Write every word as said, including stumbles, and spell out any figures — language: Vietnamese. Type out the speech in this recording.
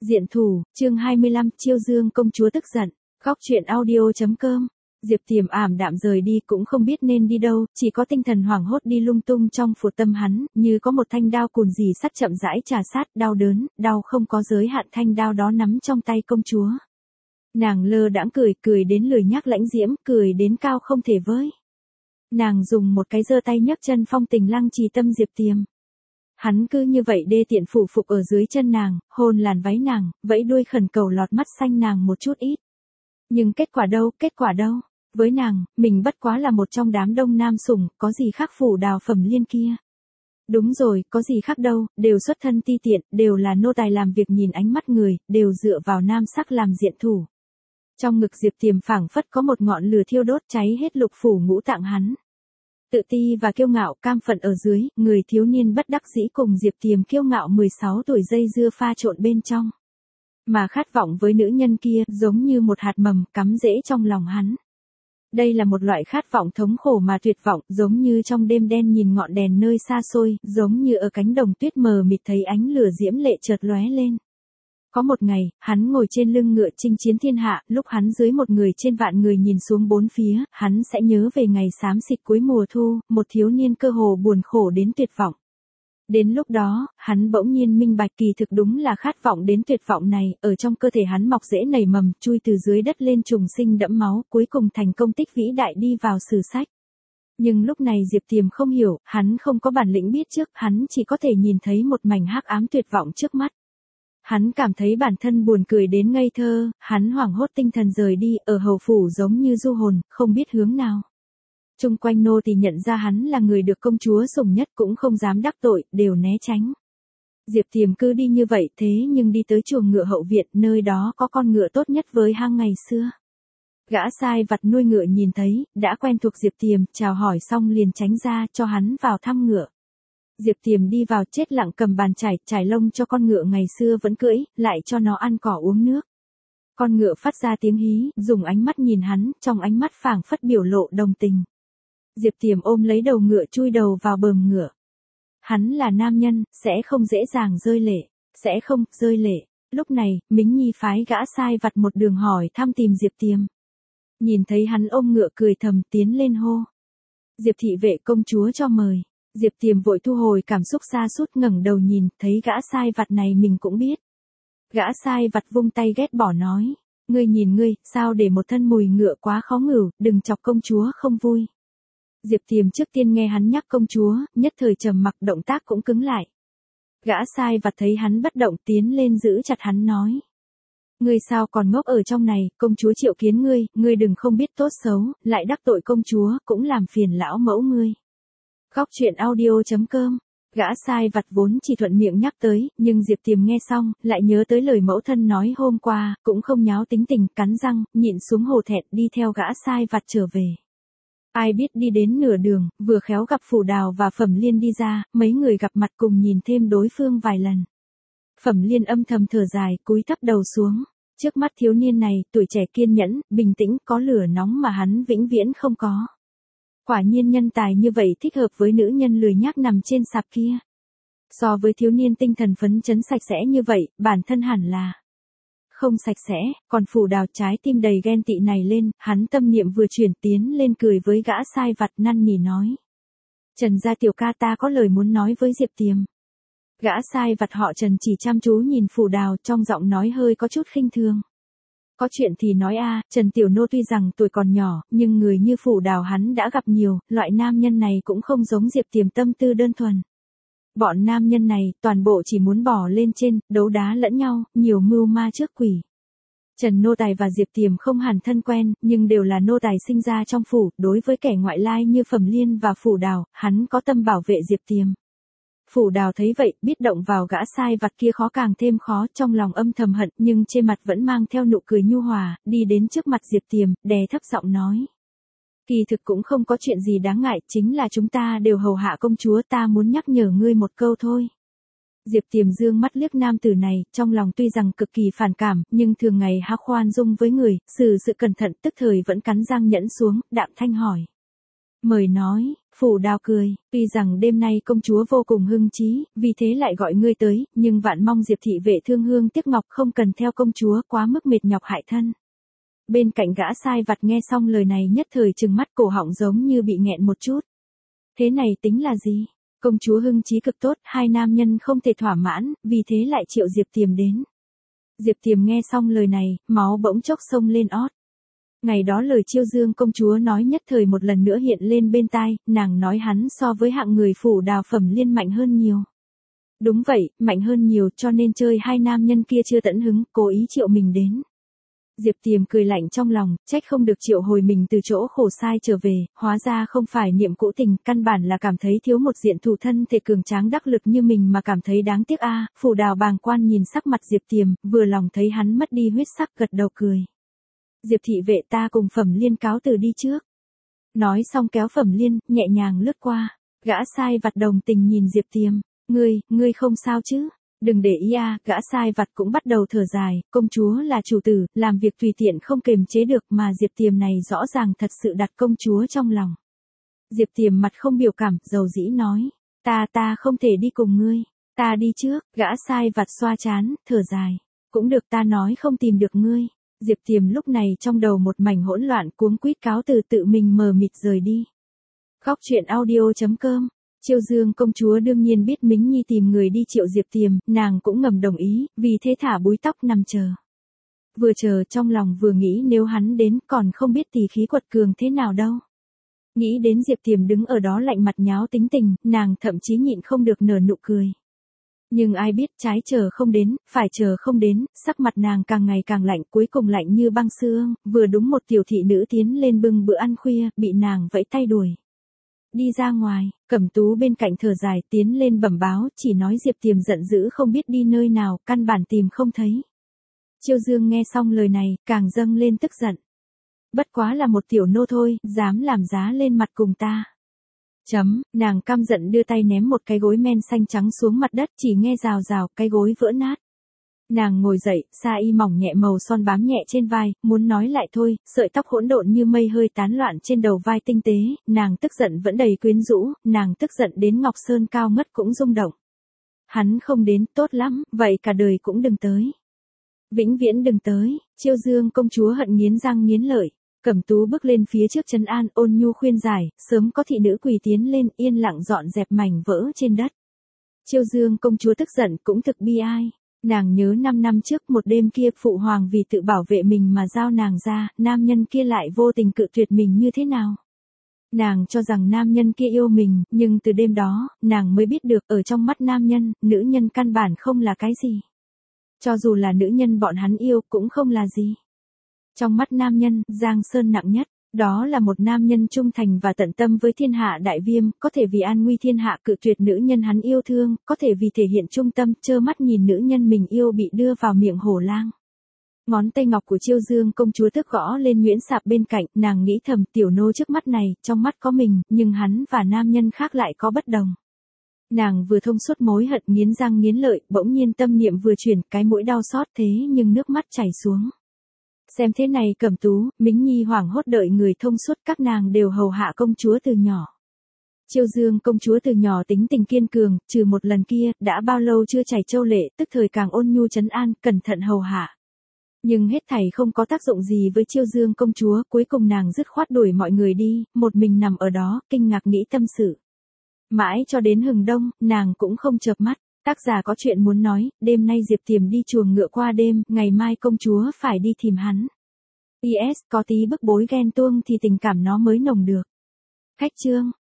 Diện thủ, chương hai mươi lăm, Chiêu Dương công chúa tức giận. Góc truyện audio chấm com. Diệp Tiềm ảm đạm rời đi cũng không biết nên đi đâu, chỉ có tinh thần hoảng hốt đi lung tung trong phụt tâm hắn, như có một thanh đao cùn rì sắt chậm rãi trà sát, đau đớn, đau không có giới hạn, thanh đao đó nắm trong tay công chúa. Nàng lơ đãng cười, cười đến lười nhác lãnh diễm, cười đến cao không thể với. Nàng dùng một cái giơ tay nhấc chân phong tình lăng trì tâm Diệp Tiềm. Hắn cứ như vậy đê tiện phủ phục ở dưới chân nàng, hôn làn váy nàng, vẫy đuôi khẩn cầu lọt mắt xanh nàng một chút ít. Nhưng kết quả đâu, kết quả đâu? Với nàng, mình bất quá là một trong đám đông nam sủng, có gì khác Phủ Đào Phẩm Liên kia. Đúng rồi, có gì khác đâu, đều xuất thân ti tiện, đều là nô tài làm việc nhìn ánh mắt người, đều dựa vào nam sắc làm diện thủ. Trong ngực Diệp Tiềm phảng phất có một ngọn lửa thiêu đốt cháy hết lục phủ ngũ tạng hắn. Tự ti và kiêu ngạo cam phận ở dưới, người thiếu niên bất đắc dĩ cùng Diệp Tiềm kiêu ngạo mười sáu tuổi dây dưa pha trộn bên trong. Mà khát vọng với nữ nhân kia giống như một hạt mầm cắm rễ trong lòng hắn. Đây là một loại khát vọng thống khổ mà tuyệt vọng, giống như trong đêm đen nhìn ngọn đèn nơi xa xôi, giống như ở cánh đồng tuyết mờ mịt thấy ánh lửa diễm lệ chợt lóe lên. Có một ngày, hắn ngồi trên lưng ngựa chinh chiến thiên hạ, lúc hắn dưới một người trên vạn người nhìn xuống bốn phía, hắn sẽ nhớ về ngày xám xịt cuối mùa thu, một thiếu niên cơ hồ buồn khổ đến tuyệt vọng. Đến lúc đó, hắn bỗng nhiên minh bạch kỳ thực đúng là khát vọng đến tuyệt vọng này, ở trong cơ thể hắn mọc rễ nảy mầm, chui từ dưới đất lên trùng sinh đẫm máu, cuối cùng thành công tích vĩ đại đi vào sử sách. Nhưng lúc này Diệp Tiềm không hiểu, hắn không có bản lĩnh biết trước, hắn chỉ có thể nhìn thấy một mảnh hắc ám tuyệt vọng trước mắt. Hắn cảm thấy bản thân buồn cười đến ngây thơ, hắn hoảng hốt tinh thần rời đi, ở hầu phủ giống như du hồn, không biết hướng nào. Chung quanh nô tỳ nhận ra hắn là người được công chúa sủng nhất cũng không dám đắc tội, đều né tránh. Diệp Tiềm cứ đi như vậy thế nhưng đi tới chuồng ngựa hậu viện, nơi đó có con ngựa tốt nhất với hang ngày xưa. Gã sai vặt nuôi ngựa nhìn thấy, đã quen thuộc Diệp Tiềm, chào hỏi xong liền tránh ra cho hắn vào thăm ngựa. Diệp Tiềm đi vào chết lặng cầm bàn chải, chải lông cho con ngựa ngày xưa vẫn cưỡi, lại cho nó ăn cỏ uống nước. Con ngựa phát ra tiếng hí, dùng ánh mắt nhìn hắn, trong ánh mắt phảng phất biểu lộ đồng tình. Diệp Tiềm ôm lấy đầu ngựa chui đầu vào bờm ngựa. Hắn là nam nhân, sẽ không dễ dàng rơi lệ, sẽ không, rơi lệ. Lúc này, Mính Nhi phái gã sai vặt một đường hỏi thăm tìm Diệp Tiềm. Nhìn thấy hắn ôm ngựa cười thầm tiến lên hô. Diệp thị vệ công chúa cho mời. Diệp Tiềm vội thu hồi cảm xúc sa sút ngẩng đầu nhìn, thấy gã sai vặt này mình cũng biết. Gã sai vặt vung tay ghét bỏ nói, ngươi nhìn ngươi, sao để một thân mùi ngựa quá khó ngửi, đừng chọc công chúa không vui. Diệp Tiềm trước tiên nghe hắn nhắc công chúa, nhất thời trầm mặc động tác cũng cứng lại. Gã sai vặt thấy hắn bất động tiến lên giữ chặt hắn nói. Ngươi sao còn ngốc ở trong này, công chúa triệu kiến ngươi, ngươi đừng không biết tốt xấu, lại đắc tội công chúa, cũng làm phiền lão mẫu ngươi. Góc truyện audio chấm com. Gã sai vặt vốn chỉ thuận miệng nhắc tới, nhưng Diệp Tiềm nghe xong, lại nhớ tới lời mẫu thân nói hôm qua, cũng không nháo tính tình, cắn răng, nhịn xuống hổ thẹn đi theo gã sai vặt trở về. Ai biết đi đến nửa đường, vừa khéo gặp Phủ Đào và Phẩm Liên đi ra, mấy người gặp mặt cùng nhìn thêm đối phương vài lần. Phẩm Liên âm thầm thở dài, cúi thấp đầu xuống. Trước mắt thiếu niên này, tuổi trẻ kiên nhẫn, bình tĩnh, có lửa nóng mà hắn vĩnh viễn không có. Quả nhiên nhân tài như vậy thích hợp với nữ nhân lười nhác nằm trên sạp kia. So với thiếu niên tinh thần phấn chấn sạch sẽ như vậy, bản thân hẳn là không sạch sẽ, còn Phủ Đào trái tim đầy ghen tị này lên, hắn tâm niệm vừa chuyển tiến lên cười với gã sai vặt năn nỉ nói. Trần gia tiểu ca ta có lời muốn nói với Diệp Tiềm. Gã sai vặt họ Trần chỉ chăm chú nhìn Phủ Đào trong giọng nói hơi có chút khinh thường. Có chuyện thì nói a, Trần Tiểu Nô tuy rằng tuổi còn nhỏ, nhưng người như Phủ Đào hắn đã gặp nhiều, loại nam nhân này cũng không giống Diệp Tiềm tâm tư đơn thuần. Bọn nam nhân này, toàn bộ chỉ muốn bỏ lên trên, đấu đá lẫn nhau, nhiều mưu ma trước quỷ. Trần Nô Tài và Diệp Tiềm không hẳn thân quen, nhưng đều là nô tài sinh ra trong phủ, đối với kẻ ngoại lai như Phẩm Liên và Phủ Đào, hắn có tâm bảo vệ Diệp Tiềm. Phủ Đào thấy vậy, biết động vào gã sai vặt kia khó càng thêm khó, trong lòng âm thầm hận, nhưng trên mặt vẫn mang theo nụ cười nhu hòa, đi đến trước mặt Diệp Tiềm, đè thấp giọng nói. Kỳ thực cũng không có chuyện gì đáng ngại, chính là chúng ta đều hầu hạ công chúa, ta muốn nhắc nhở ngươi một câu thôi. Diệp Tiềm dương mắt liếc nam tử này, trong lòng tuy rằng cực kỳ phản cảm, nhưng thường ngày há khoan dung với người, xử sự cẩn thận tức thời vẫn cắn răng nhẫn xuống, đạm thanh hỏi. Mời nói, Phủ Đào cười, tuy rằng đêm nay công chúa vô cùng hưng trí, vì thế lại gọi ngươi tới, nhưng vạn mong Diệp thị vệ thương hương tiếc ngọc không cần theo công chúa quá mức mệt nhọc hại thân. Bên cạnh gã sai vặt nghe xong lời này nhất thời trừng mắt, cổ họng giống như bị nghẹn một chút. Thế này tính là gì? Công chúa hưng trí cực tốt, hai nam nhân không thể thỏa mãn, vì thế lại triệu Diệp Tiềm đến. Diệp Tiềm nghe xong lời này, máu bỗng chốc sông lên ót. Ngày đó lời Chiêu Dương công chúa nói nhất thời một lần nữa hiện lên bên tai, nàng nói hắn so với hạng người Phủ Đào phẩm liên mạnh hơn nhiều. Đúng vậy, mạnh hơn nhiều, cho nên chơi hai nam nhân kia chưa tận hứng, cố ý triệu mình đến. Diệp Tiềm cười lạnh trong lòng, trách không được triệu hồi mình từ chỗ khổ sai trở về, hóa ra không phải niệm cũ tình, căn bản là cảm thấy thiếu một diện thủ thân thể cường tráng đắc lực như mình mà cảm thấy đáng tiếc a. À. Phủ Đào bàng quan nhìn sắc mặt Diệp Tiềm, vừa lòng thấy hắn mất đi huyết sắc gật đầu cười. Diệp thị vệ ta cùng Phẩm Liên cáo từ đi trước. Nói xong kéo Phẩm Liên, nhẹ nhàng lướt qua, gã sai vặt đồng tình nhìn Diệp Tiềm, ngươi, ngươi không sao chứ? Đừng để ý a, gã sai vặt cũng bắt đầu thở dài, công chúa là chủ tử, làm việc tùy tiện không kềm chế được mà Diệp Tiềm này rõ ràng thật sự đặt công chúa trong lòng. Diệp Tiềm mặt không biểu cảm, dầu dĩ nói, ta ta không thể đi cùng ngươi, ta đi trước, gã sai vặt xoa chán, thở dài, cũng được ta nói không tìm được ngươi. Diệp Tiềm lúc này trong đầu một mảnh hỗn loạn cuống quýt cáo từ tự mình mờ mịt rời đi. Khóc chuyện audio chấm com. Chiêu Dương công chúa đương nhiên biết Mính Nhi tìm người đi triệu Diệp Tiềm, nàng cũng ngầm đồng ý, vì thế thả búi tóc nằm chờ. Vừa chờ trong lòng vừa nghĩ nếu hắn đến còn không biết tỳ khí quật cường thế nào đâu. Nghĩ đến Diệp Tiềm đứng ở đó lạnh mặt nháo tính tình, nàng thậm chí nhịn không được nở nụ cười. Nhưng ai biết trái chờ không đến, phải chờ không đến, sắc mặt nàng càng ngày càng lạnh, cuối cùng lạnh như băng xương, vừa đúng một tiểu thị nữ tiến lên bưng bữa ăn khuya, bị nàng vẫy tay đuổi. Đi ra ngoài, Cẩm Tú bên cạnh thở dài tiến lên bẩm báo, chỉ nói Diệp Tiềm giận dữ không biết đi nơi nào, căn bản tìm không thấy. Chiêu Dương nghe xong lời này, càng dâng lên tức giận. Bất quá là một tiểu nô thôi, dám làm giá lên mặt cùng ta. Chấm, nàng căm giận đưa tay ném một cái gối men xanh trắng xuống mặt đất, chỉ nghe rào rào, cái gối vỡ nát. Nàng ngồi dậy, sa y mỏng nhẹ màu son bám nhẹ trên vai, muốn nói lại thôi, sợi tóc hỗn độn như mây hơi tán loạn trên đầu vai tinh tế, nàng tức giận vẫn đầy quyến rũ, nàng tức giận đến Ngọc Sơn cao ngất cũng rung động. Hắn không đến, tốt lắm, vậy cả đời cũng đừng tới. Vĩnh viễn đừng tới, Chiêu Dương công chúa hận nghiến răng nghiến lợi. Cẩm Tú bước lên phía trước trấn an, ôn nhu khuyên giải, sớm có thị nữ quỳ tiến lên, yên lặng dọn dẹp mảnh vỡ trên đất. Chiêu Dương công chúa tức giận cũng thực bi ai. Nàng nhớ năm năm trước một đêm kia phụ hoàng vì tự bảo vệ mình mà giao nàng ra, nam nhân kia lại vô tình cự tuyệt mình như thế nào. Nàng cho rằng nam nhân kia yêu mình, nhưng từ đêm đó, nàng mới biết được ở trong mắt nam nhân, nữ nhân căn bản không là cái gì. Cho dù là nữ nhân bọn hắn yêu cũng không là gì. Trong mắt nam nhân, Giang Sơn nặng nhất, đó là một nam nhân trung thành và tận tâm với thiên hạ đại viêm, có thể vì an nguy thiên hạ cự tuyệt nữ nhân hắn yêu thương, có thể vì thể hiện trung tâm, trơ mắt nhìn nữ nhân mình yêu bị đưa vào miệng hổ lang. Ngón tay ngọc của Chiêu Dương công chúa tức gõ lên nhuyễn sạp bên cạnh, nàng nghĩ thầm tiểu nô trước mắt này, trong mắt có mình, nhưng hắn và nam nhân khác lại có bất đồng. Nàng vừa thông suốt mối hận nghiến răng nghiến lợi, bỗng nhiên tâm niệm vừa chuyển, cái mũi đau xót thế nhưng nước mắt chảy xuống. Xem thế này Cẩm Tú, Mính Nhi hoảng hốt đợi người thông suốt, các nàng đều hầu hạ công chúa từ nhỏ. Chiêu Dương công chúa từ nhỏ tính tình kiên cường, trừ một lần kia, đã bao lâu chưa chảy châu lệ, tức thời càng ôn nhu trấn an, cẩn thận hầu hạ. Nhưng hết thảy không có tác dụng gì với Chiêu Dương công chúa, cuối cùng nàng dứt khoát đuổi mọi người đi, một mình nằm ở đó, kinh ngạc nghĩ tâm sự. Mãi cho đến hừng đông, nàng cũng không chợp mắt. Tác giả có chuyện muốn nói, đêm nay Diệp Tiềm đi chuồng ngựa qua đêm, ngày mai công chúa phải đi tìm hắn. pê ét có tí bức bối ghen tuông thì tình cảm nó mới nồng được. Khách chương.